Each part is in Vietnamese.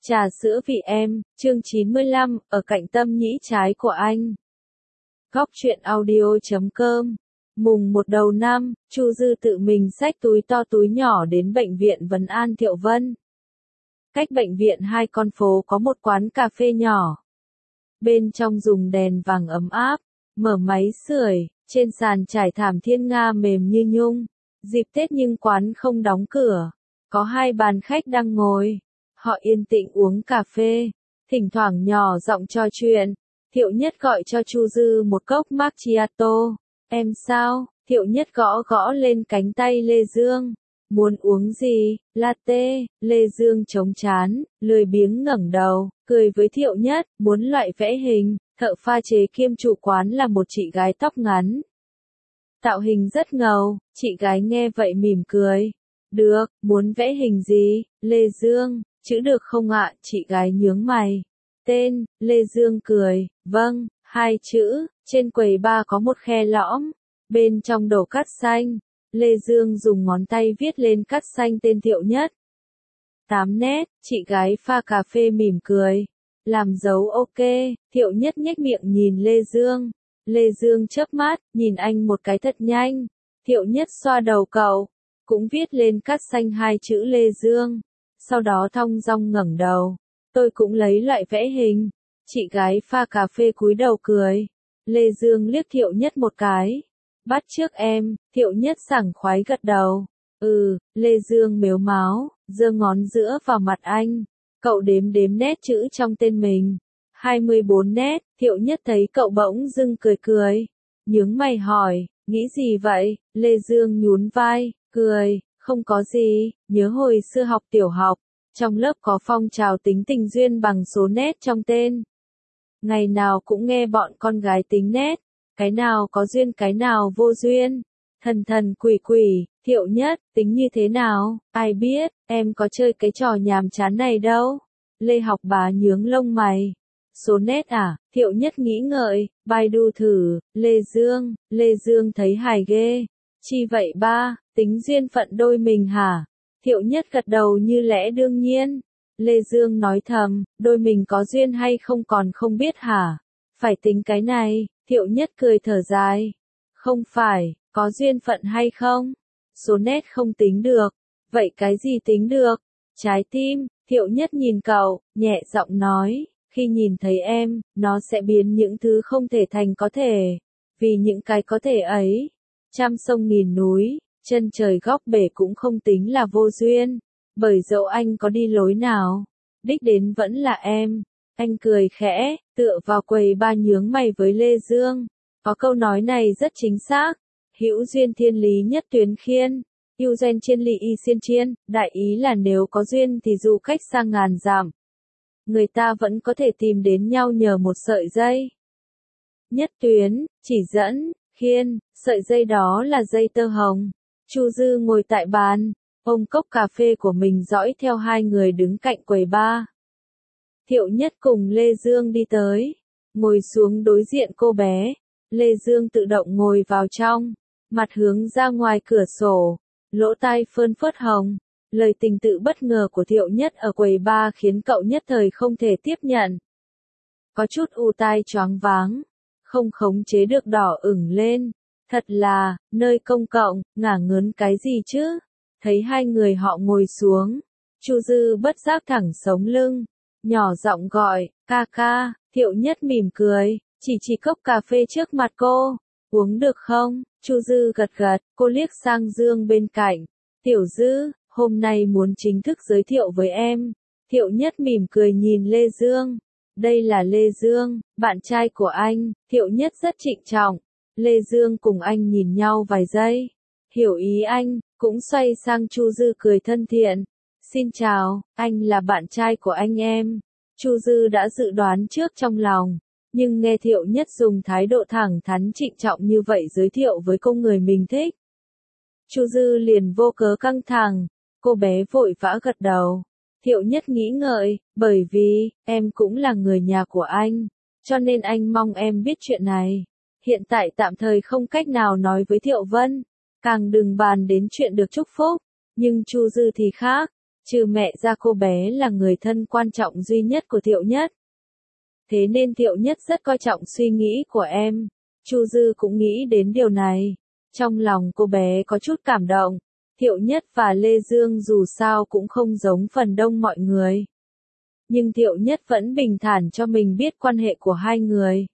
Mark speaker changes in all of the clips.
Speaker 1: Trà sữa vì em, chương 95, ở cạnh tâm nhĩ trái của anh. Góc truyện audio.com. Mùng 1 đầu năm, Chu Dư tự mình xách túi to túi nhỏ đến bệnh viện Vấn An Thiệu Vân. Cách bệnh viện 2 con phố có một quán cà phê nhỏ. Bên trong dùng đèn vàng ấm áp, mở máy sưởi, trên sàn trải thảm thiên nga mềm như nhung. Dịp Tết nhưng quán không đóng cửa, có 2 bàn khách đang ngồi. Họ yên tĩnh uống cà phê, thỉnh thoảng nhỏ giọng trò chuyện. Thiệu Nhất gọi cho Chu Dư một cốc macchiato. Em sao? Thiệu Nhất gõ gõ lên cánh tay Lê Dương. Muốn uống gì? Latte. Lê Dương chống trán, lười biếng ngẩng đầu, cười với Thiệu Nhất. Muốn loại vẽ hình, thợ pha chế kiêm chủ quán là một chị gái tóc ngắn. Tạo hình rất ngầu, chị gái nghe vậy mỉm cười. Được, muốn vẽ hình gì? Lê Dương. Chữ được không ạ? Chị gái nhướng mày. Tên, Lê Dương cười, vâng, 2 chữ, trên quầy bar có một khe lõm, bên trong đổ cát xanh. Lê Dương dùng ngón tay viết lên cát xanh tên Thiệu Nhất. 8 nét, chị gái pha cà phê mỉm cười. Làm dấu ok, Thiệu Nhất nhếch miệng nhìn Lê Dương. Lê Dương chớp mắt, nhìn anh một cái thật nhanh. Thiệu Nhất xoa đầu cậu, cũng viết lên cát xanh 2 chữ Lê Dương. Sau đó thong dong ngẩng đầu. Tôi cũng lấy loại vẽ hình. Chị gái pha cà phê cúi đầu cười. Lê Dương liếc Thiệu Nhất một cái. Bắt chước em, Thiệu Nhất sảng khoái gật đầu. Lê Dương mếu máo, giơ ngón giữa vào mặt anh. Cậu đếm đếm nét chữ trong tên mình. 24 nét, Thiệu Nhất thấy cậu bỗng dưng cười cười. Nhướng mày hỏi, nghĩ gì vậy? Lê Dương nhún vai, cười. Không có gì, nhớ hồi xưa học tiểu học, trong lớp có phong trào tính tình duyên bằng số nét trong tên. Ngày nào cũng nghe bọn con gái tính nét, cái nào có duyên cái nào vô duyên. Thần thần quỷ quỷ, Thiệu Nhất, tính như thế nào, ai biết, em có chơi cái trò nhàm chán này đâu. Lê Học Bá nhướng lông mày. Số nét à? Thiệu Nhất nghĩ ngợi, Baidu thử. Lê Dương thấy hài ghê. Chi vậy ba, tính duyên phận đôi mình hả? Thiệu Nhất gật đầu như lẽ đương nhiên. Lê Dương nói thầm, đôi mình có duyên hay không còn không biết hả? Phải tính cái này. Thiệu Nhất cười thở dài. Không phải, có duyên phận hay không? Số nét không tính được. Vậy cái gì tính được? Trái tim. Thiệu Nhất nhìn cậu, nhẹ giọng nói, khi nhìn thấy em, nó sẽ biến những thứ không thể thành có thể. Vì những cái có thể ấy, trăm sông nghìn núi, chân trời góc bể cũng không tính là vô duyên. Bởi dẫu anh có đi lối nào, đích đến vẫn là em. Anh cười khẽ, tựa vào quầy bar nhướng mày với Lê Dương. Có câu nói này rất chính xác. Hữu duyên thiên lý nhất tuyến khiên. Yêu duyên chiên ly y xiên chiên. Đại ý là nếu có duyên thì dù cách xa ngàn dặm, người ta vẫn có thể tìm đến nhau nhờ một sợi dây. Nhất tuyến, chỉ dẫn, khiên, sợi dây đó là dây tơ hồng. Chu Dư ngồi tại bàn, ôm cốc cà phê của mình dõi theo 2 người đứng cạnh quầy bar. Thiệu Nhất cùng Lê Dương đi tới, ngồi xuống đối diện cô bé. Lê Dương tự động ngồi vào trong, mặt hướng ra ngoài cửa sổ, lỗ tai phơn phớt hồng. Lời tình tự bất ngờ của Thiệu Nhất ở quầy bar khiến cậu nhất thời không thể tiếp nhận. Có chút u tai choáng váng, không khống chế được đỏ ửng lên. Thật là, nơi công cộng, ngả ngớn cái gì chứ? Thấy 2 người họ ngồi xuống, Chu Dư bất giác thẳng sống lưng, nhỏ giọng gọi, ca ca. Thiệu Nhất mỉm cười, chỉ cốc cà phê trước mặt cô. Uống được không? Chu Dư gật gật, cô liếc sang Dương bên cạnh. Tiểu Dư, hôm nay muốn chính thức giới thiệu với em. Thiệu Nhất mỉm cười nhìn Lê Dương. Đây là Lê Dương, bạn trai của anh. Thiệu Nhất rất trịnh trọng. Lê Dương cùng anh nhìn nhau vài giây. Hiểu ý anh, cũng xoay sang Chu Dư cười thân thiện. Xin chào, anh là bạn trai của anh em. Chu Dư đã dự đoán trước trong lòng, nhưng nghe Thiệu Nhất dùng thái độ thẳng thắn trịnh trọng như vậy giới thiệu với cô người mình thích, Chu Dư liền vô cớ căng thẳng. Cô bé vội vã gật đầu. Thiệu Nhất nghĩ ngợi, bởi vì, em cũng là người nhà của anh, cho nên anh mong em biết chuyện này. Hiện tại tạm thời không cách nào nói với Thiệu Vân, càng đừng bàn đến chuyện được chúc phúc. Nhưng Chu Dư thì khác, Trừ mẹ ra cô bé là người thân quan trọng duy nhất của Thiệu Nhất. Thế nên Thiệu Nhất rất coi trọng suy nghĩ của em. Chu Dư cũng nghĩ đến điều này. Trong lòng cô bé có chút cảm động. Thiệu Nhất và Lê Dương dù sao cũng không giống phần đông mọi người. Nhưng Thiệu Nhất vẫn bình thản cho mình biết quan hệ của hai người.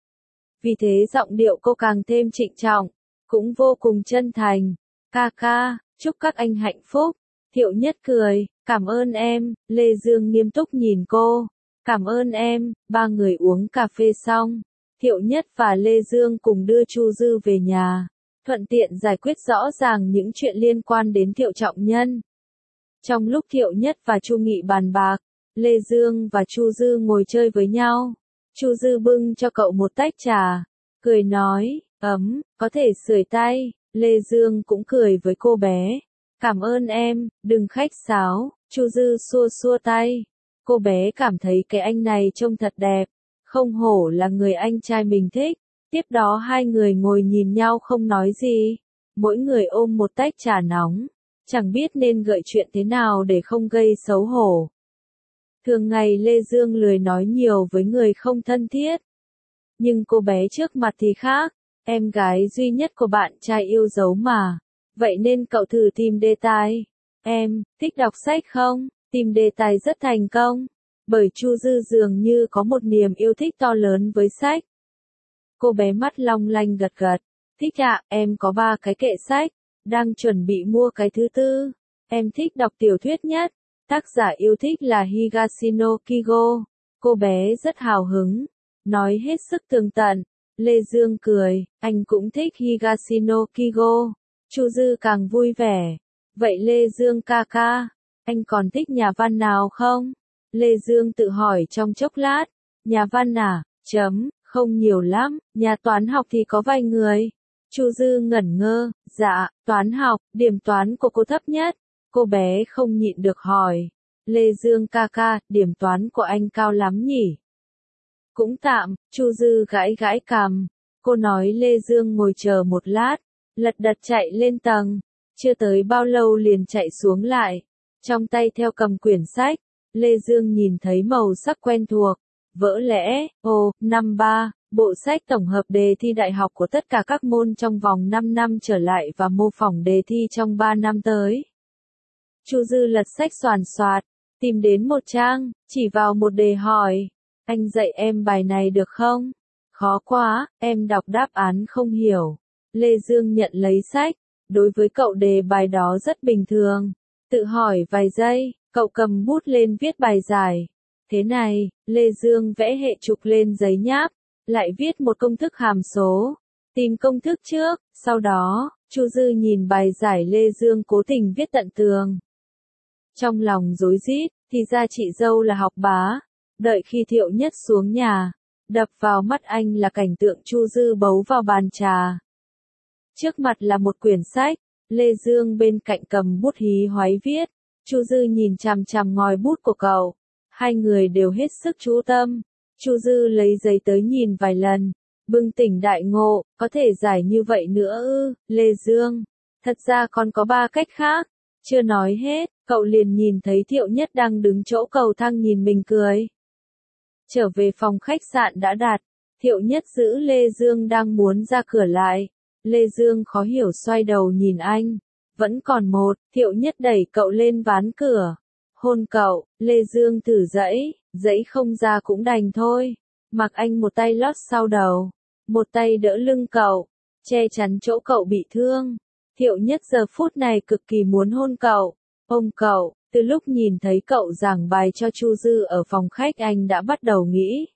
Speaker 1: Vì thế giọng điệu cô càng thêm trịnh trọng, cũng vô cùng chân thành. Ca ca, chúc các anh hạnh phúc. Thiệu Nhất cười, cảm ơn em. Lê Dương nghiêm túc nhìn cô. Cảm ơn em. Ba người uống cà phê xong. Thiệu Nhất và Lê Dương cùng đưa Chu Dư về nhà. Thuận tiện giải quyết rõ ràng những chuyện liên quan đến Thiệu Trọng Nhân. Trong lúc Thiệu Nhất và Chu Nghị bàn bạc, Lê Dương và Chu Dư ngồi chơi với nhau. Chu Dư bưng cho cậu một tách trà, cười nói, ấm, có thể sưởi tay. Lê Dương cũng cười với cô bé. Cảm ơn em, đừng khách sáo. Chu Dư xua xua tay. Cô bé cảm thấy cái anh này trông thật đẹp, không hổ là người anh trai mình thích. Tiếp đó hai người ngồi nhìn nhau không nói gì. Mỗi người ôm một tách trà nóng. Chẳng biết nên gợi chuyện thế nào để không gây xấu hổ. Thường ngày Lê Dương lười nói nhiều với người không thân thiết. Nhưng cô bé trước mặt thì khác. Em gái duy nhất của bạn trai yêu dấu mà. Vậy nên cậu thử tìm đề tài. Em, thích đọc sách không? Tìm đề tài rất thành công. Bởi Chu Dư dường như có một niềm yêu thích to lớn với sách. Cô bé mắt long lanh gật gật. Thích ạ, em có 3 cái kệ sách. Đang chuẩn bị mua cái thứ 4. Em thích đọc tiểu thuyết nhất. Tác giả yêu thích là Higashino Kigo. Cô bé rất hào hứng. Nói hết sức tường tận. Lê Dương cười, anh cũng thích Higashino Kigo. Chu Dư càng vui vẻ. Vậy Lê Dương ca ca, anh còn thích nhà văn nào không? Lê Dương tự hỏi trong chốc lát. Nhà văn à? Không nhiều lắm, nhà toán học thì có vài người. Chu Dư ngẩn ngơ, dạ, toán học, điểm toán của cô thấp nhất. Cô bé không nhịn được hỏi. Lê Dương ca ca, điểm toán của anh cao lắm nhỉ? Cũng tạm, Chu Dư gãi gãi cằm. Cô nói Lê Dương ngồi chờ một lát, lật đật chạy lên tầng. Chưa tới bao lâu liền chạy xuống lại. Trong tay theo cầm quyển sách, Lê Dương nhìn thấy màu sắc quen thuộc. Vỡ lẽ, năm 3, bộ sách tổng hợp đề thi đại học của tất cả các môn trong vòng 5 năm trở lại và mô phỏng đề thi trong 3 năm tới. Chu Dư lật sách xoàn xoạt, tìm đến một trang, chỉ vào một đề hỏi. Anh dạy em bài này được không? Khó quá, em đọc đáp án không hiểu. Lê Dương nhận lấy sách. Đối với cậu đề bài đó rất bình thường. Tự hỏi vài giây, cậu cầm bút lên viết bài giải. Thế này, Lê Dương vẽ hệ trục lên giấy nháp, lại viết một công thức hàm số. Tìm công thức trước, sau đó, Chu Dư nhìn bài giải Lê Dương cố tình viết tận tường. Trong lòng rối rít, thì ra chị dâu là học bá. Đợi khi Thiệu Nhất xuống nhà, đập vào mắt anh là cảnh tượng Chu Dư bấu vào bàn trà. Trước mặt là một quyển sách, Lê Dương bên cạnh cầm bút hí hoáy viết. Chu Dư nhìn chằm chằm ngòi bút của cậu. Hai người đều hết sức chú tâm. Chu Dư lấy giấy tới nhìn vài lần, bừng tỉnh đại ngộ, có thể giải như vậy nữa ư? Lê Dương, thật ra còn có 3 cách khác. Chưa nói hết, cậu liền nhìn thấy Thiệu Nhất đang đứng chỗ cầu thang nhìn mình cười. Trở về phòng khách sạn đã đặt, Thiệu Nhất giữ Lê Dương đang muốn ra cửa lại. Lê Dương khó hiểu xoay đầu nhìn anh. Vẫn còn một, Thiệu Nhất đẩy cậu lên ván cửa. Hôn cậu, Lê Dương thử dãy không ra cũng đành thôi. Mặc anh một tay lót sau đầu, một tay đỡ lưng cậu, che chắn chỗ cậu bị thương. Thiệu Nhất giờ phút này cực kỳ muốn hôn cậu, ôm cậu. Từ lúc nhìn thấy cậu giảng bài cho Chu Dư ở phòng khách anh đã bắt đầu nghĩ.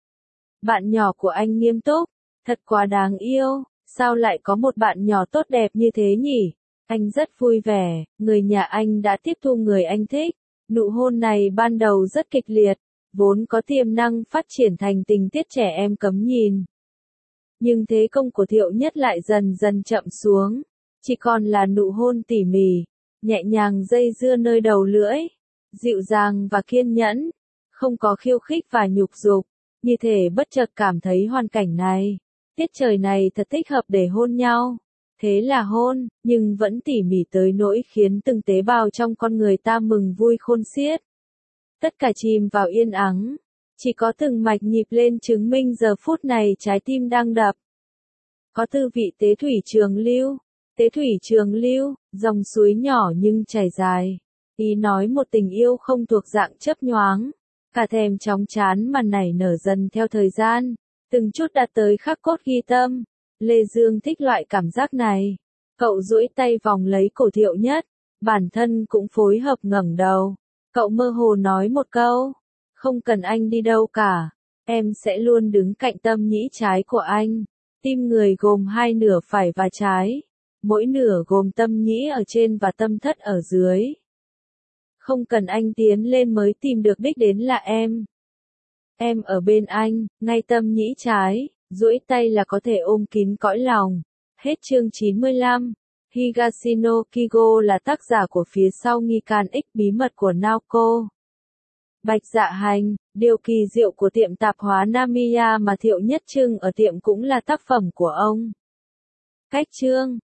Speaker 1: Bạn nhỏ của anh nghiêm túc, thật quá đáng yêu, sao lại có một bạn nhỏ tốt đẹp như thế nhỉ? Anh rất vui vẻ, người nhà anh đã tiếp thu người anh thích. Nụ hôn này ban đầu rất kịch liệt, vốn có tiềm năng phát triển thành tình tiết trẻ em cấm nhìn. Nhưng thế công của Thiệu Nhất lại dần dần chậm xuống, chỉ còn là nụ hôn tỉ mỉ, nhẹ nhàng dây dưa nơi đầu lưỡi, dịu dàng và kiên nhẫn, không có khiêu khích và nhục dục, như thể bất chợt cảm thấy hoàn cảnh này, tiết trời này thật thích hợp để hôn nhau. Thế là hôn, nhưng vẫn tỉ mỉ tới nỗi khiến từng tế bào trong con người ta mừng vui khôn xiết. Tất cả chìm vào yên ắng. Chỉ có từng mạch nhịp lên chứng minh giờ phút này trái tim đang đập. Có tư vị tế thủy trường lưu. Tế thủy trường lưu, dòng suối nhỏ nhưng chảy dài. Ý nói một tình yêu không thuộc dạng chấp nhoáng. Cả thèm chóng chán mà nảy nở dần theo thời gian. Từng chút đạt tới khắc cốt ghi tâm. Lê Dương thích loại cảm giác này. Cậu duỗi tay vòng lấy cổ Thiệu Nhất. Bản thân cũng phối hợp ngẩng đầu. Cậu mơ hồ nói một câu. Không cần anh đi đâu cả. Em sẽ luôn đứng cạnh tâm nhĩ trái của anh. Tim người gồm hai nửa phải và trái. Mỗi nửa gồm tâm nhĩ ở trên và tâm thất ở dưới. Không cần anh tiến lên mới tìm được đích đến là em. Em ở bên anh, ngay tâm nhĩ trái, duỗi tay là có thể ôm kín cõi lòng. Hết chương 95. Higashino Kigo là tác giả của phía sau nghi can X bí mật của Naoko. Bạch Dạ Hành, điều kỳ diệu của tiệm tạp hóa Namiya mà Thiệu Nhất trưng ở tiệm cũng là tác phẩm của ông. Cách chương